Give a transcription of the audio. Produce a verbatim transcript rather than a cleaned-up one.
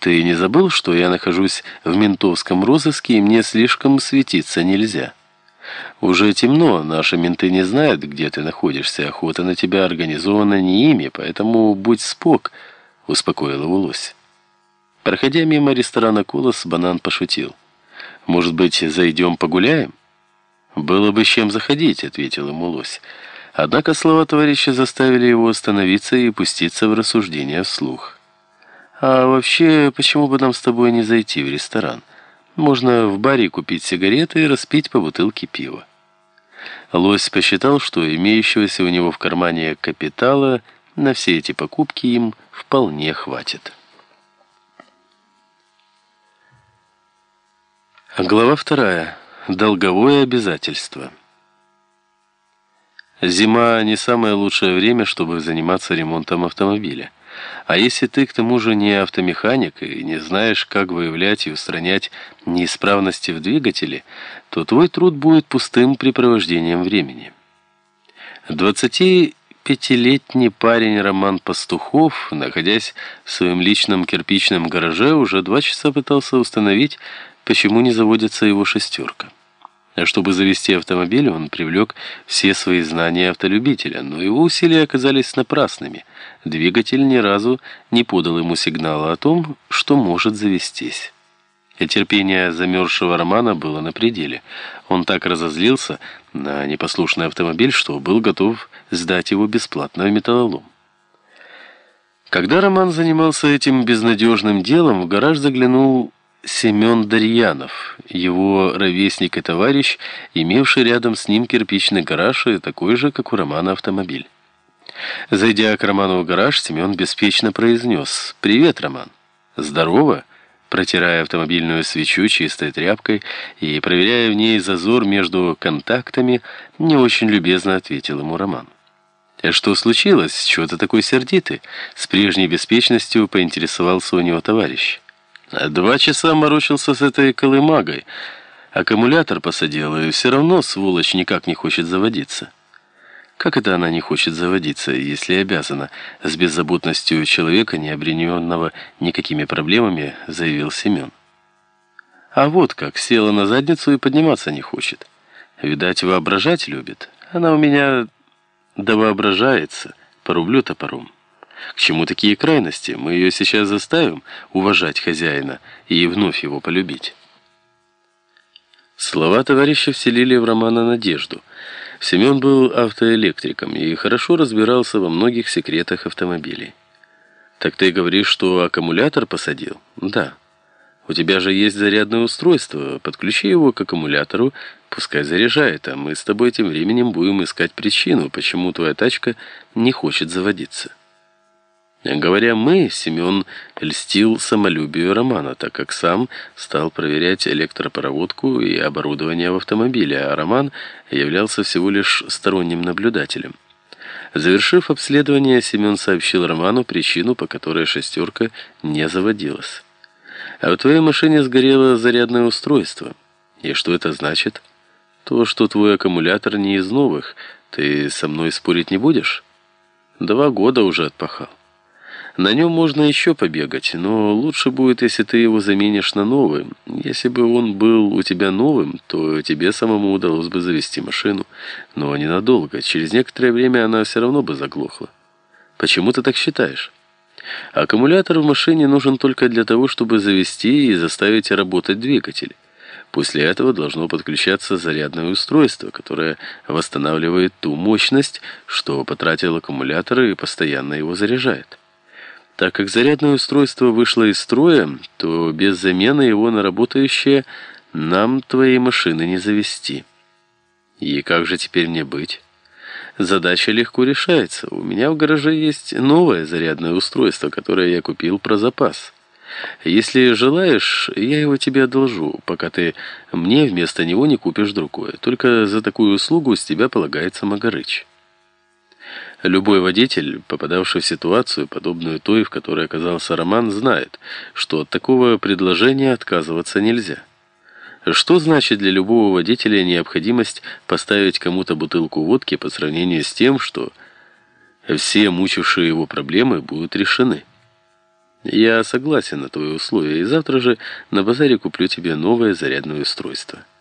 Ты не забыл, что я нахожусь в ментовском розыске, и мне слишком светиться нельзя? Уже темно, наши менты не знают, где ты находишься, охота на тебя организована не ими, поэтому будь спок», — успокоил его лось. Проходя мимо ресторана «Колос», Банан пошутил: «Может быть, зайдем погуляем?» «Было бы с чем заходить», — ответил ему лось. Однако слова товарища заставили его остановиться и пуститься в рассуждения вслух. «А вообще, почему бы нам с тобой не зайти в ресторан? Можно в баре купить сигареты и распить по бутылке пива». Лось посчитал, что имеющегося у него в кармане капитала на все эти покупки им вполне хватит. Глава вторая. Долговое обязательство. Зима не самое лучшее время, чтобы заниматься ремонтом автомобиля. А если ты к тому же не автомеханик и не знаешь, как выявлять и устранять неисправности в двигателе, то твой труд будет пустым препровождением времени. двадцатипятилетний парень Роман Пастухов, находясь в своем личном кирпичном гараже, уже два часа пытался установить, почему не заводится его шестерка. А чтобы завести автомобиль, он привлек все свои знания автолюбителя, но его усилия оказались напрасными. Двигатель ни разу не подал ему сигнала о том, что может завестись. И терпение замерзшего Романа было на пределе. Он так разозлился на непослушный автомобиль, что был готов сдать его бесплатно в металлолом. Когда Роман занимался этим безнадежным делом, в гараж заглянул Семен Дарьянов, его ровесник и товарищ, имевший рядом с ним кирпичный гараж и такой же, как у Романа, автомобиль. Зайдя к Роману в гараж, Семен беспечно произнес: «Привет, Роман». «Здорово», протирая автомобильную свечу чистой тряпкой и проверяя в ней зазор между контактами, не очень любезно ответил ему Роман. «Что случилось? Чего ты такой сердитый?» С прежней беспечностью поинтересовался у него товарищ. «Два часа морочился с этой колымагой. Аккумулятор посадил, и все равно, сволочь, никак не хочет заводиться». «Как это она не хочет заводиться, если обязана?» С беззаботностью человека, не обремененного никакими проблемами, заявил Семен. «А вот как, села на задницу и подниматься не хочет. Видать, воображать любит. Она у меня довоображается, порублю топором. К чему такие крайности? Мы ее сейчас заставим уважать хозяина и вновь его полюбить». Слова товарища вселили в Романа надежду. Семен был автоэлектриком и хорошо разбирался во многих секретах автомобилей. «Так ты говоришь, что аккумулятор посадил?» «Да». «У тебя же есть зарядное устройство. Подключи его к аккумулятору, пускай заряжает, а мы с тобой тем временем будем искать причину, почему твоя тачка не хочет заводиться». Говоря «мы», Семен льстил самолюбию Романа, так как сам стал проверять электропроводку и оборудование в автомобиле, а Роман являлся всего лишь сторонним наблюдателем. Завершив обследование, Семен сообщил Роману причину, по которой шестерка не заводилась. «А в твоей машине сгорело зарядное устройство. И что это значит?» «То, что твой аккумулятор не из новых. Ты со мной спорить не будешь?» «Два года уже отпахал. На нем можно еще побегать, но лучше будет, если ты его заменишь на новый. Если бы он был у тебя новым, то тебе самому удалось бы завести машину, но ненадолго. Через некоторое время она все равно бы заглохла». «Почему ты так считаешь?» «Аккумулятор в машине нужен только для того, чтобы завести и заставить работать двигатель. После этого должно подключаться зарядное устройство, которое восстанавливает ту мощность, что потратил аккумулятор, и постоянно его заряжает. Так как зарядное устройство вышло из строя, то без замены его на работающее нам твоей машины не завести». «И как же теперь мне быть?» «Задача легко решается. У меня в гараже есть новое зарядное устройство, которое я купил про запас. Если желаешь, я его тебе одолжу, пока ты мне вместо него не купишь другое. Только за такую услугу с тебя полагается магарыч». Любой водитель, попадавший в ситуацию, подобную той, в которой оказался Роман, знает, что от такого предложения отказываться нельзя. Что значит для любого водителя необходимость поставить кому-то бутылку водки по сравнению с тем, что все мучившие его проблемы будут решены? Я согласен на твои условия, и завтра же на базаре куплю тебе новое зарядное устройство.